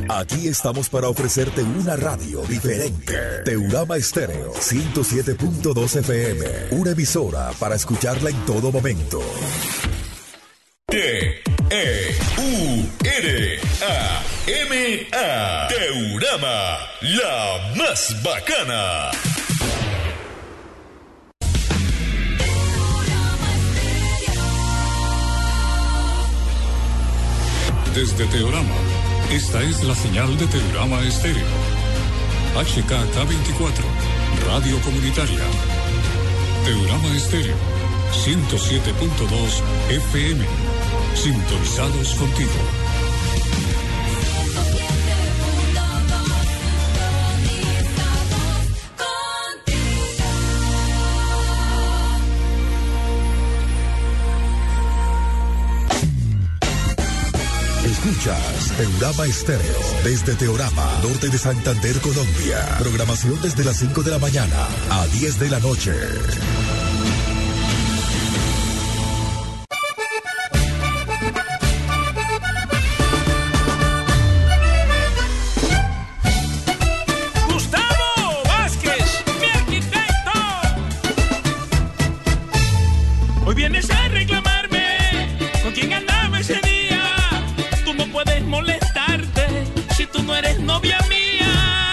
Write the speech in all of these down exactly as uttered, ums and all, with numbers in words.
Aquí estamos para ofrecerte una radio diferente. Teurama Estéreo ciento siete punto dos F M, una emisora para escucharla en todo momento. T E U R A M A Teurama, la más bacana. Desde Teorama, esta es la señal de Teorama Estéreo. H K K veinticuatro, Radio Comunitaria. Teorama Estéreo, ciento siete punto dos F M. Sintonizados contigo. Escuchas Teorama Estéreo desde Teorama, norte de Santander, Colombia. Programación desde las cinco de la mañana a diez de la noche. Gustavo Vázquez, mi arquitecto. Hoy vienes a reclamarme con quién andaba ese día. Puedes molestarte si tú no eres novia mía.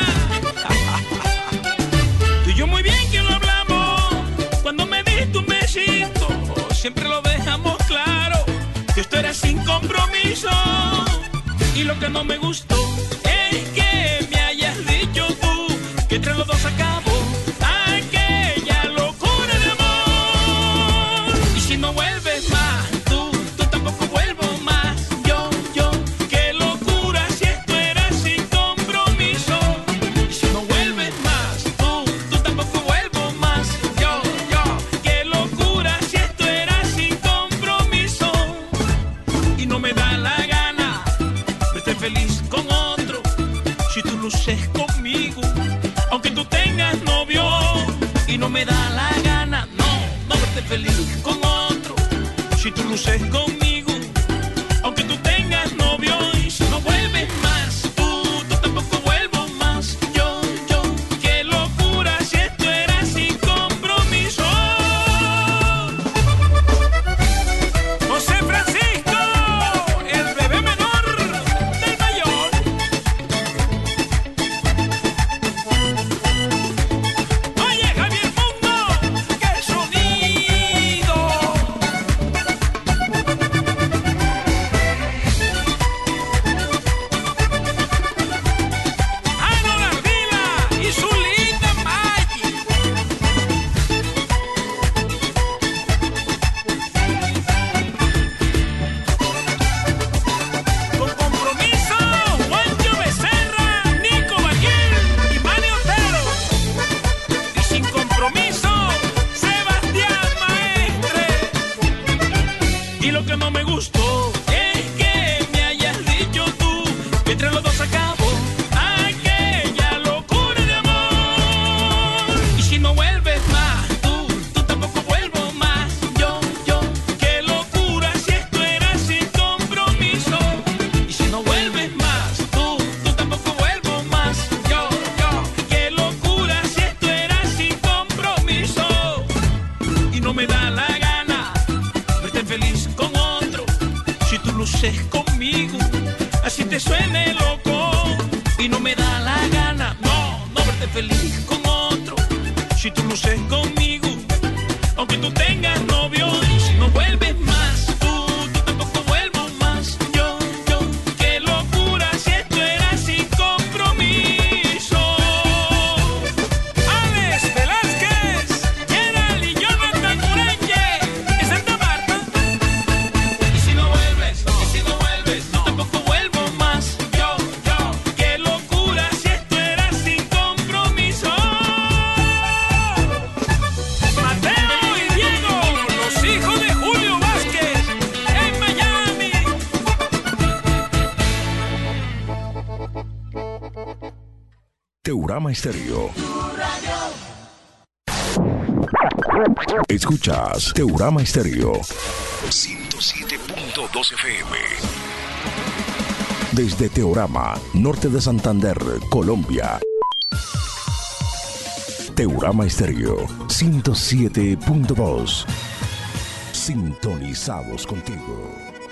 Tú y yo muy bien que lo hablamos cuando me diste un besito. Siempre lo dejamos claro que esto era sin compromiso. Y lo que no me gustó es que me hayas dicho tú que entre los dos acabó aquella locura de amor. Y si no vuelves más, tú, tú tampoco vuelvo más. Luces conmigo, aunque tú tengas novio y no me da la gana, no, no verte feliz con otro. Si tú luces conmigo, aunque tú tengas novio y si no vuelves más, tú, tú tampoco vuelvo más. Yo, yo, qué locura si esto era sin compromiso. José Francisco, el bebé menor del mayor. Conmigo, así te suene loco y no me da la gana, no, no verte feliz con otro. Si tú luces conmigo, aunque tú tengas novio y si no vuelves más, tú, tú tampoco vuelvo más. Yo, yo, qué locura si esto era sin compromiso. Alex Velázquez, Gerald y Jonathan Mureñe en Santa Marta. Y si no vuelves, y si no vuelves, no, tampoco vuelvo más. Yo, yo, qué locura si esto era sin compromiso. Mateo y Diego, los hijos de Julio Vázquez, en Miami. Teorama Estéreo. Escuchas Teorama Estéreo ciento siete punto dos F M. Desde Teorama, norte de Santander, Colombia. Teorama Estéreo ciento siete punto dos. Sintonizados contigo.